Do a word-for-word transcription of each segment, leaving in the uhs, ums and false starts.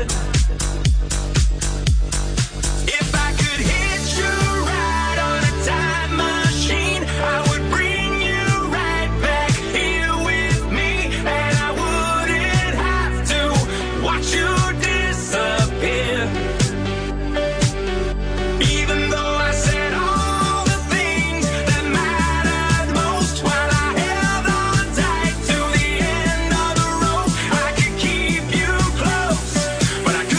If I could hit you right on a time machine, I would bring you right back here with me, and I wouldn't have to watch you disappear. Even though I said all the things that mattered most while I held on tight to the end of the rope, I could keep you close, but I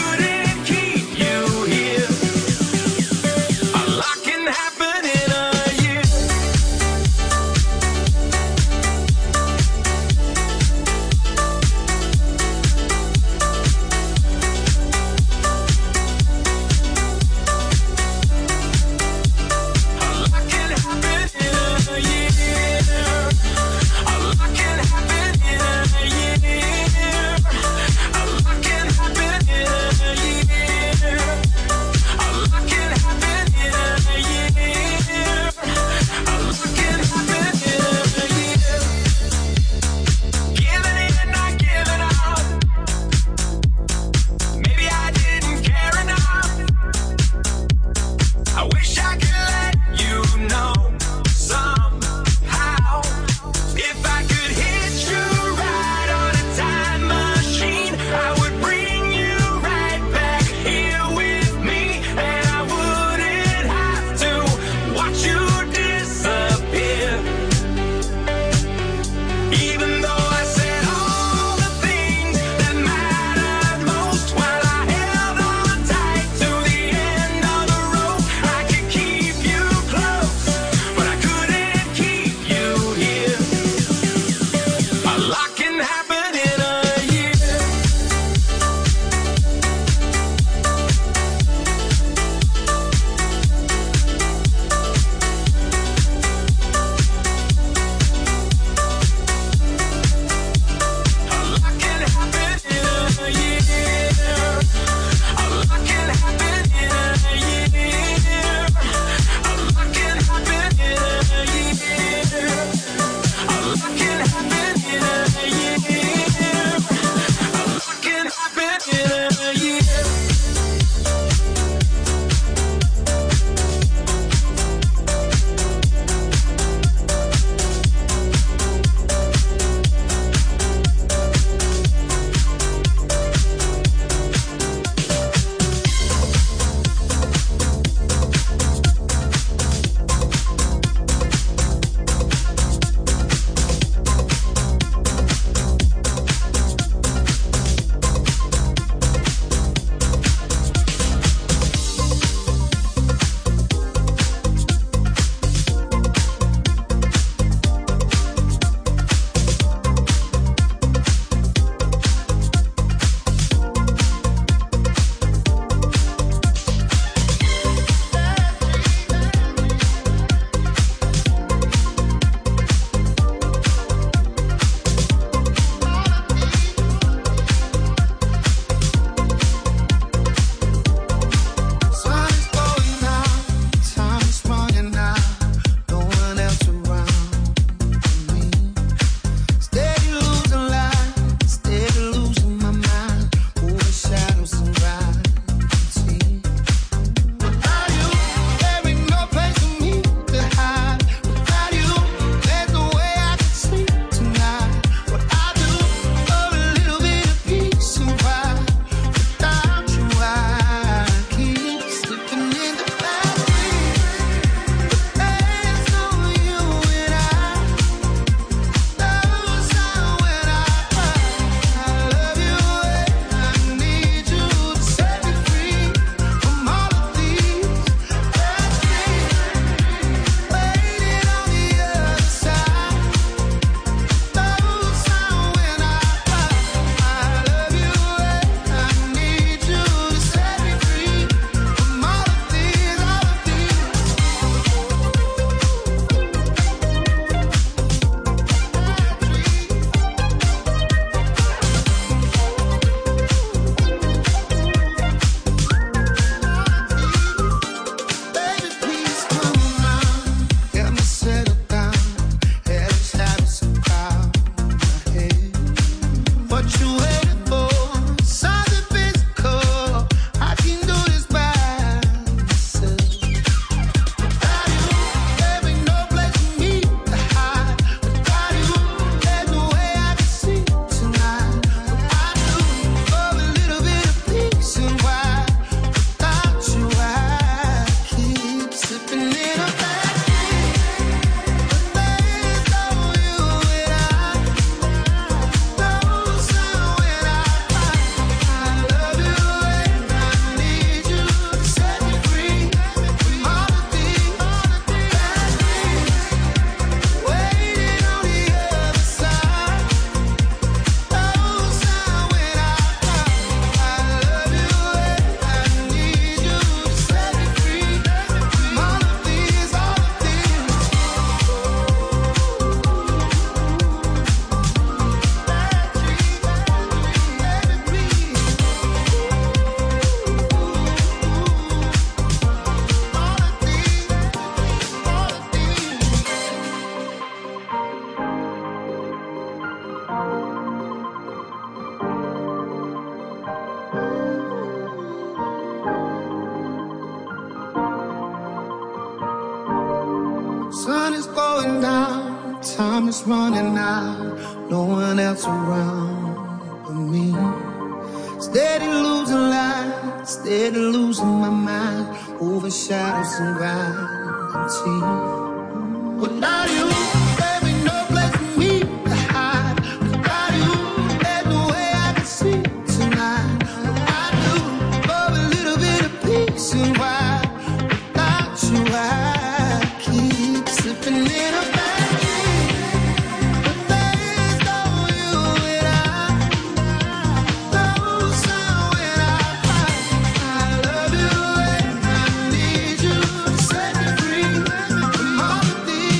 time is running out, no one else around but me. Steady losing light, steady losing my mind, over shadows and gravity. Without you, there ain't no place for me to hide. Without you, there's no way I can sleep tonight. I do love a little bit of peace and quiet. Without you, I keep slipping in a bad dream. But there is no you and I. No sound when I cry. I love you and I need you to set me free from all of these.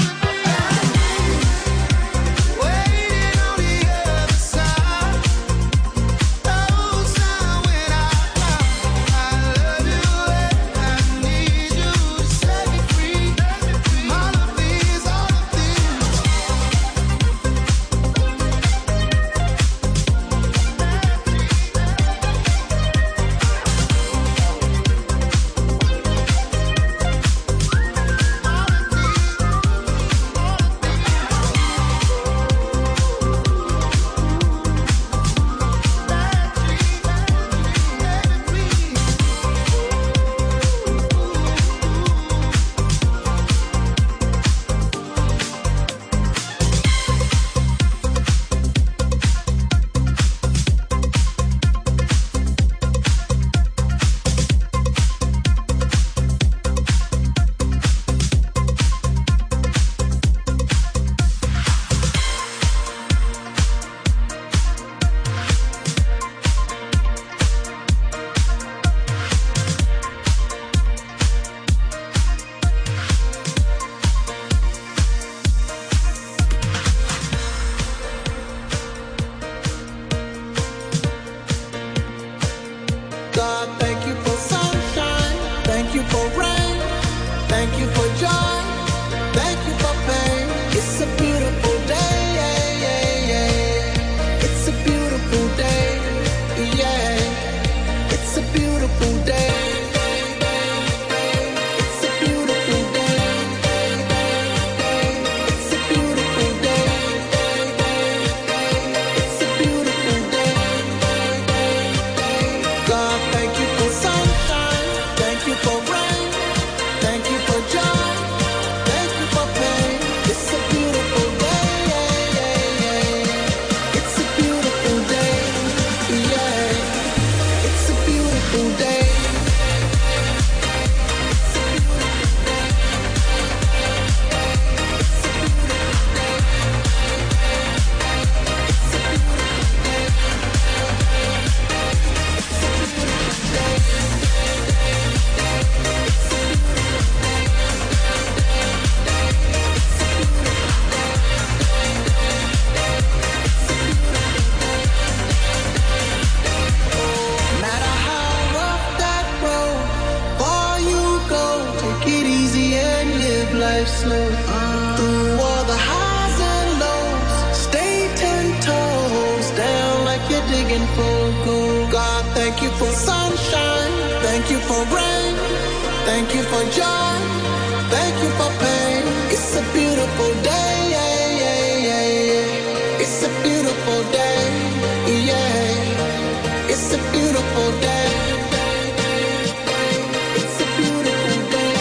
Waiting on the other side. No sound when I cry. I love you and I need you to set me free from all of these, all of these. God, thank you for sunshine. Thank you for rain. Thank you for joy. Thank you for pain. It's a beautiful day. Yeah, yeah, yeah. It's a beautiful day. Yeah. It's a beautiful day. It's a beautiful day. It's a beautiful day. It's a beautiful day. God, thank you for sunshine. Thank you for rain. Thank you for joy. Thank you for pain. It's a beautiful day. Yeah, yeah, yeah. It's a beautiful day. Yeah. It's a beautiful day. No matter how rough that road, far you go, take it easy and live life slow. Through all the highs and lows, stay ten toes down like you're digging for gold. God, thank you for sunshine. Thank you for rain. Thank you for joy. Thank you for pain. It's a beautiful day. Yeah, yeah, yeah, yeah. It's a beautiful day. Yeah. It's a beautiful day. It's a beautiful day.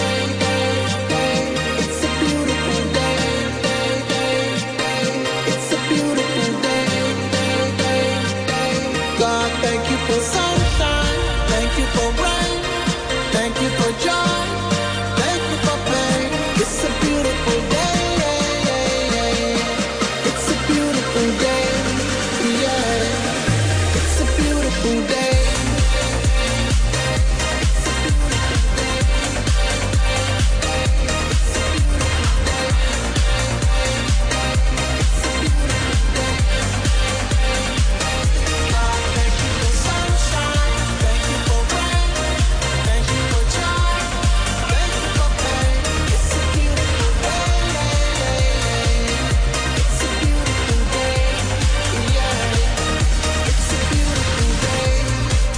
It's a beautiful day. It's a beautiful day. God, thank you for sunshine. Thank you for rain. Thank you for joy. Thank you for pain. It's a beautiful day. Yeah, yeah, yeah. It's a beautiful day. Yeah. It's a beautiful day. God, thank you for sunshine. Thank you for rain. Thank you for joy. Thank you for pain. It's a beautiful day. Yeah, yeah, yeah. It's a beautiful day. Yeah. It's a beautiful day.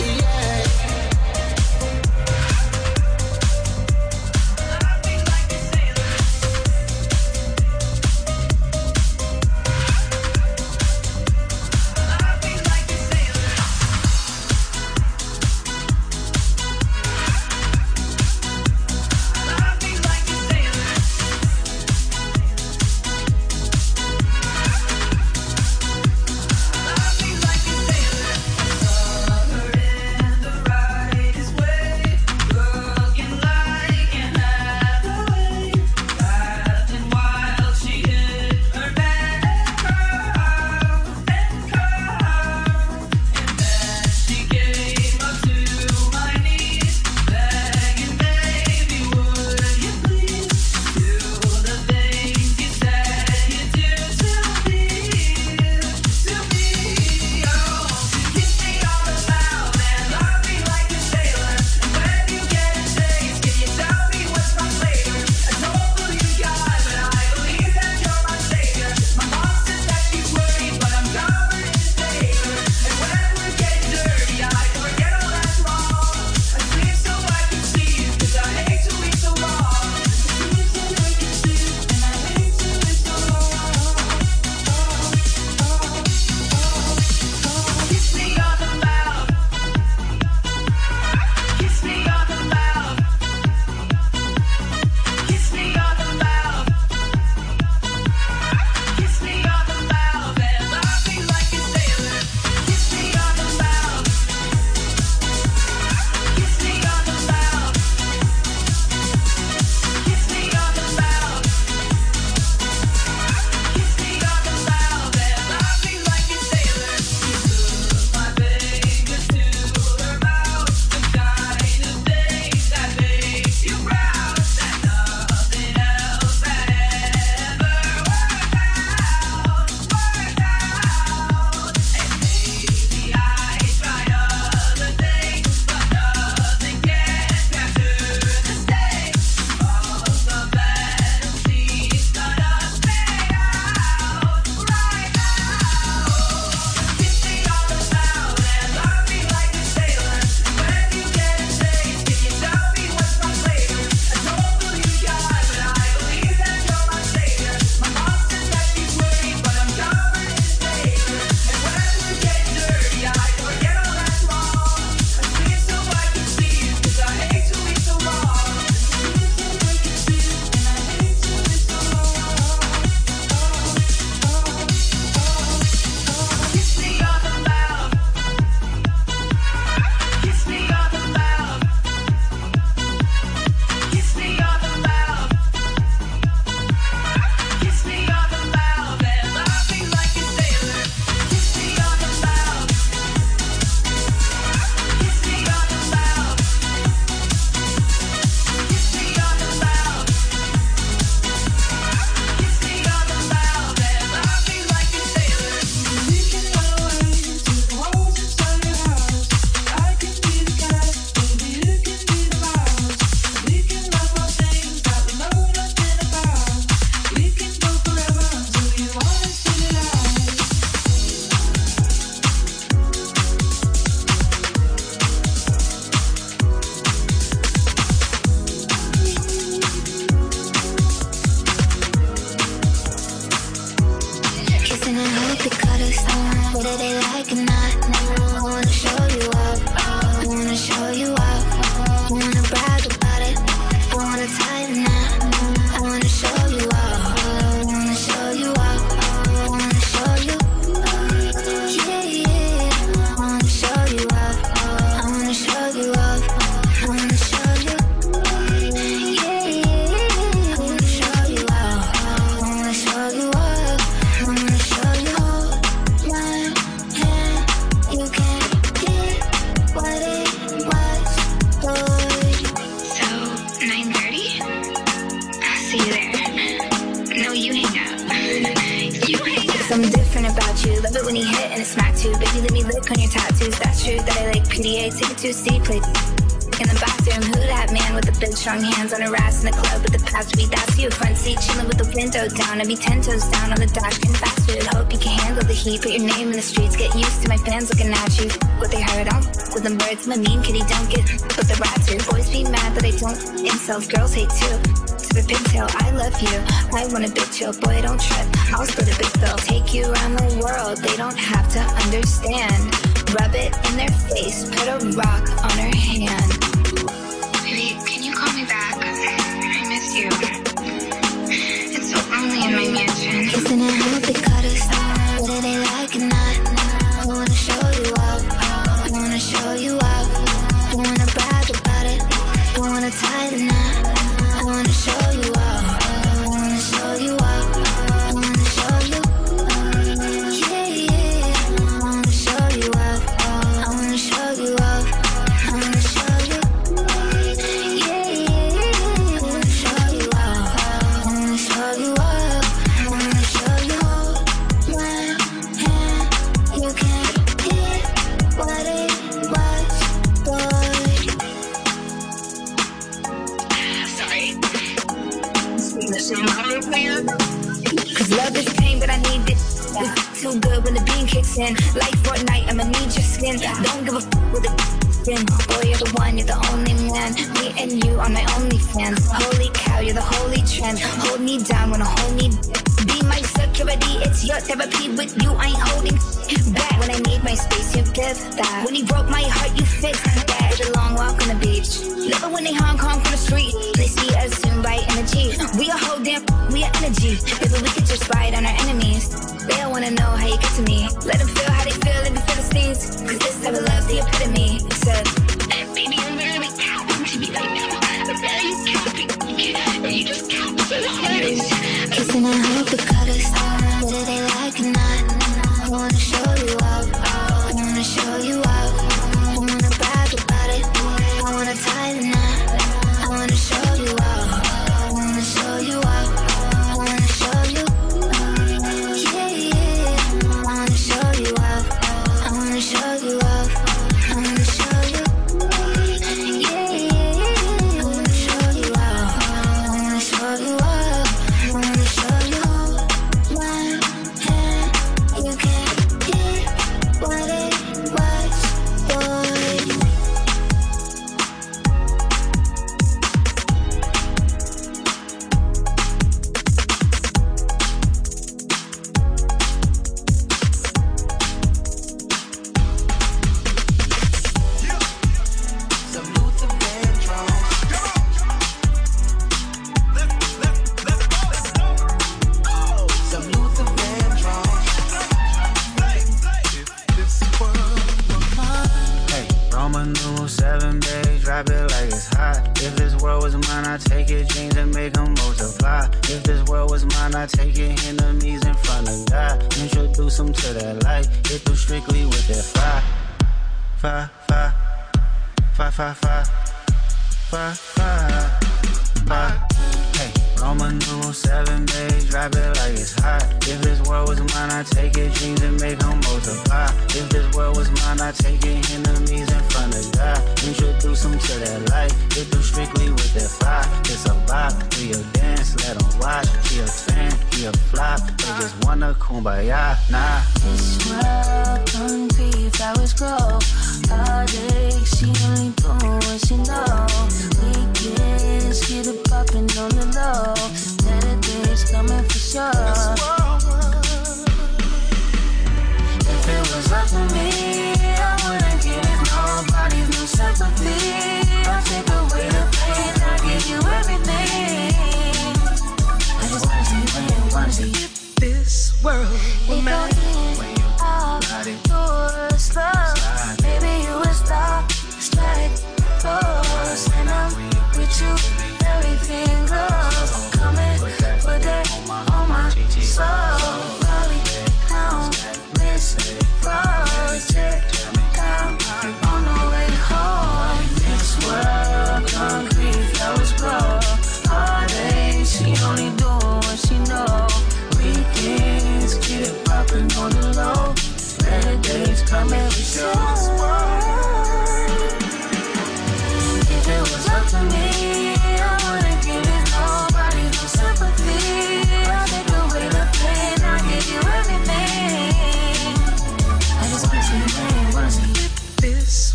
You let me lick on your tattoos. That's true that I like P D A. Take it to a city place. In the bathroom, who that man with the big strong hands on her ass in the club with the past week? That's you, front seat, chilling with the window down. I'd be ten toes down on the dash, can fast food. Hope you can handle the heat, put your name in the streets. Get used to my fans looking at you. What they heard, I don't f- with them birds. I'm a mean kitty, don't get with the rats here. Boys be mad that I don't incels, girls hate too. To the pigtail, I love you. I want a big chill, boy, don't trip. I'll split a big bill, take you around the world. They don't have to understand. Rub it in their face, put a rock on her hand. Baby, can you call me back? I miss you. It's so lonely in my mansion. Kissing and hope they cut us. Whether they like it or not, I wanna show you up. I wanna show you up. I wanna brag about it. I wanna tie the knot. I wanna show you up. I wanna show you up. I wanna show you. Yeah, yeah. I wanna show you up. I wanna show you up. I wanna show you. Yeah, yeah. I wanna show you up. I wanna show you up. I wanna show you. Hold my hand. You can't hear what it was, boy. Sorry. Cause love is pain, but I need it. It's too good when the beam kicks in. Like Fortnite, I'ma need your skin. Don't give a f with a skin. Boy, you're the one, you're the only man. Me and you are my only fans. Holy cow, you're the holy trend. Hold me down when I hold me. Be my security, it's your therapy. With you, I ain't holding back. When I need my space, you give that. When you broke my heart, you fixed that. Did a long walk on the beach. Love it when they Hong Kong from the street. They see us soon by energy. We a whole damn, we are energy. Baby, we could just ride on our enemies. They don't wanna know how you get to me. Let them feel how they feel, let me feel the scenes. Cause this type of love's the epitome. Said, baby, I'm literally counting to me right now. I'm barely counting. And you just count so hard. Kissing and hope they cut us. Whether they like it or not, I wanna show you up. I wanna show you up. I wanna brag about it. I wanna tie the knot. I wanna show you up. I wanna show you up. I wanna show you. Yeah, yeah. I wanna show you up. I wanna show you up. I wanna show you. Yeah, yeah. I wanna show you up. I wanna show you up. I wanna show you. One hand, you can't hear what it was, boy. Hey, Roman numeral seven, babe, drop it like it's hot. If this world was mine, I'd take your dreams and make them multiply. If this world was mine, I'd take your enemies in front of God. Introduce them to that light, hit them strictly with that fire. Fire, fire, fire, fire, fire, fire, fire, fire. Hey, Roman numeral seven, babe, drop it like it's hot. If this world was mine, I'd take your dreams and make them multiply. If this world was mine, I'd take your enemies in front of God. Introduce them to that light, hit them strictly with that fire. It's a bop, we a dance, let them watch. He a fan, he a flop, they just wanna kumbaya, nah. This world don't be flowers grow. Heartache, she only bloom when she know. Weekends, get it poppin' on the low. Saturday's coming for sure. If it was up to me, I wouldn't give nobody no sympathy. I'll take away the pain, I'll give you everything. I just wanna see you win, wanna see you. This world will It matter. goes in, out, doors, love. Maybe you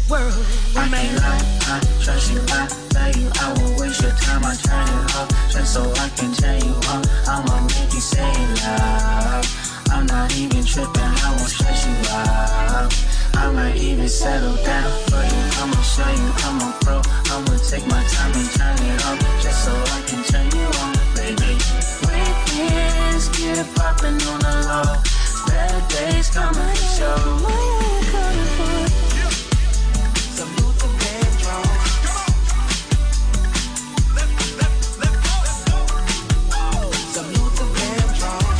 world. I can't lie, I trust you, I love you. I won't waste your time, I turn it off just so I can tell you how I'ma make you say love. I'm not even tripping, I won't stress you out. I might even settle down for you. I'ma show you I'm a pro. I'ma take my time and turn it off just so I can turn you on, baby. Weekends get it poppin' on the low. Better days coming for sure. What are you coming for? Some Luther Vandross. Some Luther Vandross.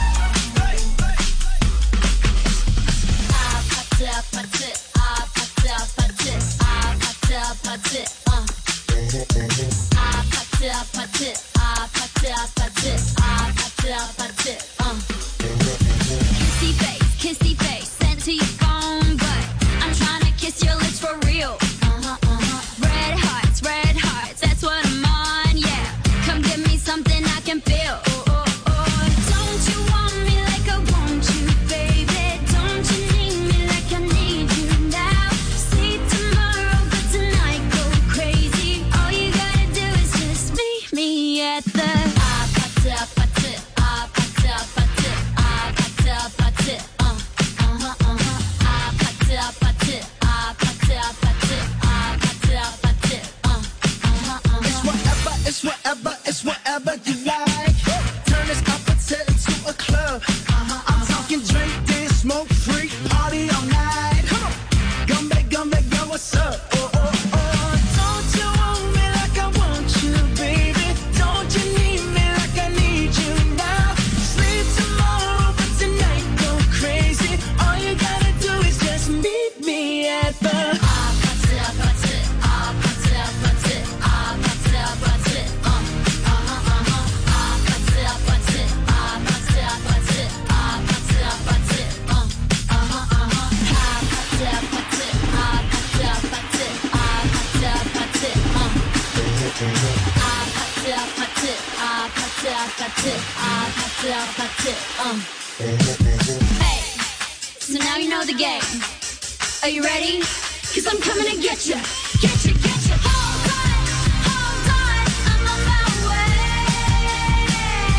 I put it, put it, I put it, put it, I put it, put it, uh. I put it, put it, I put it, put it, I put it, put it, uh. Kissy face, kissy face, sent to your phone, but I'm trying to kiss your lips for real. Uh-huh, uh-huh. Red hearts, red hearts, that's what I'm on, yeah. Come give me something I can feel. Oh, oh, oh. Don't you want me like I want you, baby? Don't you need me like I need you now? See tomorrow, but tonight go crazy. All you gotta do is just meet me at the I put it, put it, I put it, put it, I put it, put it, uh, uh-huh, uh-huh. I put it, put it, I put it, put it, I put it, put it, uh, uh-huh, uh-huh. It's whatever, it's whatever, it's whatever you like. Turn this opposite into a club. Uh-huh, I'm talking drink, dance, smoke, freak, party all night. Come on, Gumbe, Gumbe, yo, what's up? Oh, oh, oh. Don't you want me like I want you, baby? Don't you need me like I need you now? Sleep tomorrow, but tonight go crazy. All you gotta do is just meet me at the I put it, put it, I put it, put it, I put it, put it, uh, uh-huh, uh-huh. I put it, put it, I put it, put it, I put it, put it, uh, uh-huh, uh-huh. I put it, put it, I put it, put it, I put it, put it, uh. I put it, put it, I put it, put it, I put it, put it, uh. Hey, so now you know the game. Are you ready? Cause I'm coming to get you. Get you, get you. Hold on, hold on, I'm on my way.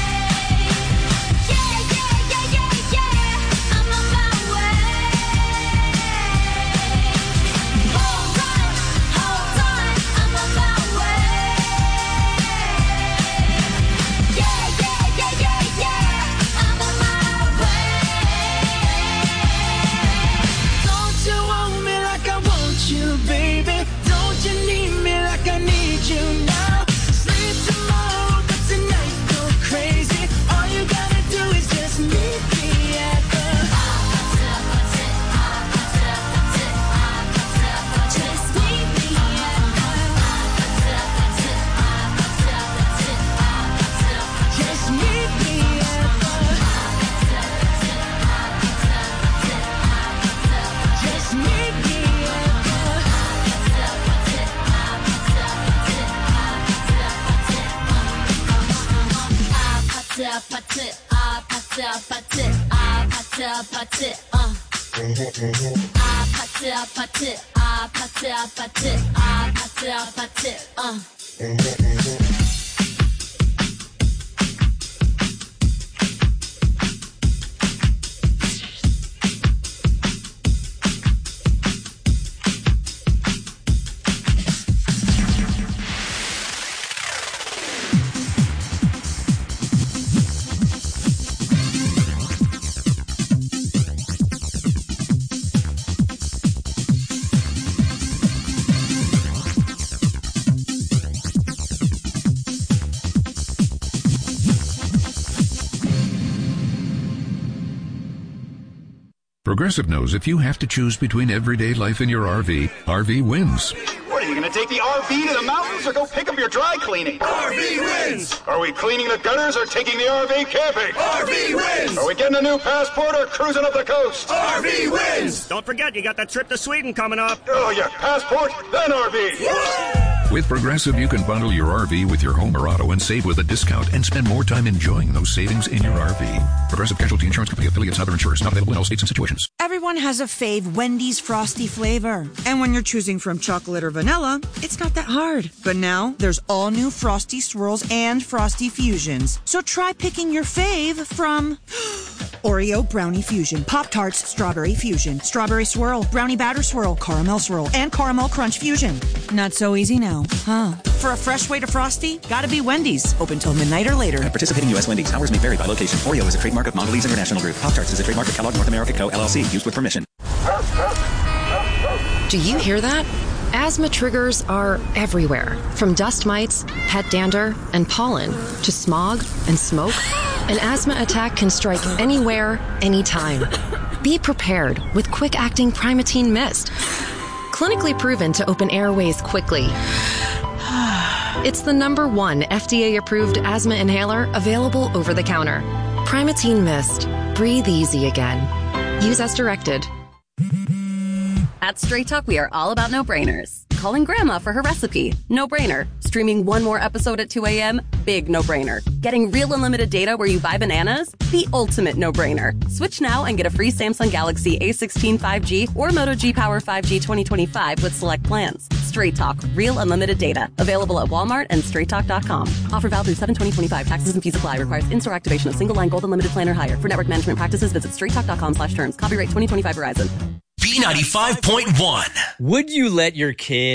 Yeah, yeah, yeah, yeah, yeah, I'm on my way. Hold on, hold on, I'm on my way. Yeah, yeah, yeah, yeah, yeah, I'm on my way. Don't you want me like I want you, baby? Don't you need me like I need you now? Sleep tomorrow, but tonight go crazy. All you gotta do is just meet me at the Just meet me Just meet me at the Just meet me at the I put it, put it, I put it, put it, I put it, put it, uh. I put it, put it, I put it, put it, I put it, put it, uh. Progressive knows if you have to choose between everyday life and your R V, R V wins. What, are you going to take the R V to the mountains or go pick up your dry cleaning? R V wins! Are we cleaning the gutters or taking the R V camping? R V wins! Are we getting a new passport or cruising up the coast? R V wins! Don't forget, you got that trip to Sweden coming up. Oh, yeah, passport, then R V. With Progressive, you can bundle your R V with your home or auto and save with a discount and spend more time enjoying those savings in your R V. Progressive Casualty Insurance Company affiliates and other insurers not available in all states and situations. Everyone Everyone has a fave Wendy's Frosty flavor. And when you're choosing from chocolate or vanilla, it's not that hard. But now, there's all new Frosty Swirls and Frosty Fusions. So try picking your fave from Oreo Brownie Fusion, Pop-Tarts Strawberry Fusion, Strawberry Swirl, Brownie Batter Swirl, Caramel Swirl, and Caramel Crunch Fusion. Not so easy now, huh? For a fresh way to Frosty, gotta be Wendy's. Open till midnight or later. At participating U S Wendy's, hours may vary by location. Oreo is a trademark of Mondelez International Group. Pop-Tarts is a trademark of Kellogg North America Co. L L C. Used with permission. Do you hear that? Asthma triggers are everywhere, from dust mites, pet dander, and pollen, to smog and smoke. An asthma attack can strike anywhere, anytime. Be prepared with quick-acting Primatene Mist. Clinically proven to open airways quickly. It's the number one F D A-approved asthma inhaler available over the counter. Primatene Mist. Breathe easy again. Use as directed. At Straight Talk, we are all about no-brainers. Calling grandma for her recipe, no-brainer. Streaming one more episode at two a.m., big no-brainer. Getting real unlimited data where you buy bananas, the ultimate no-brainer. Switch now and get a free Samsung Galaxy A sixteen five G or Moto G Power five G twenty twenty-five with select plans. Straight Talk, real unlimited data. Available at Walmart and straight talk dot com. Offer valid through seven twenty twenty-five. Taxes and fees apply. Requires in-store activation of single line gold unlimited plan or higher. For network management practices, visit straight talk dot com slash terms. Copyright twenty twenty-five Verizon. B ninety-five point one. Would you let your kid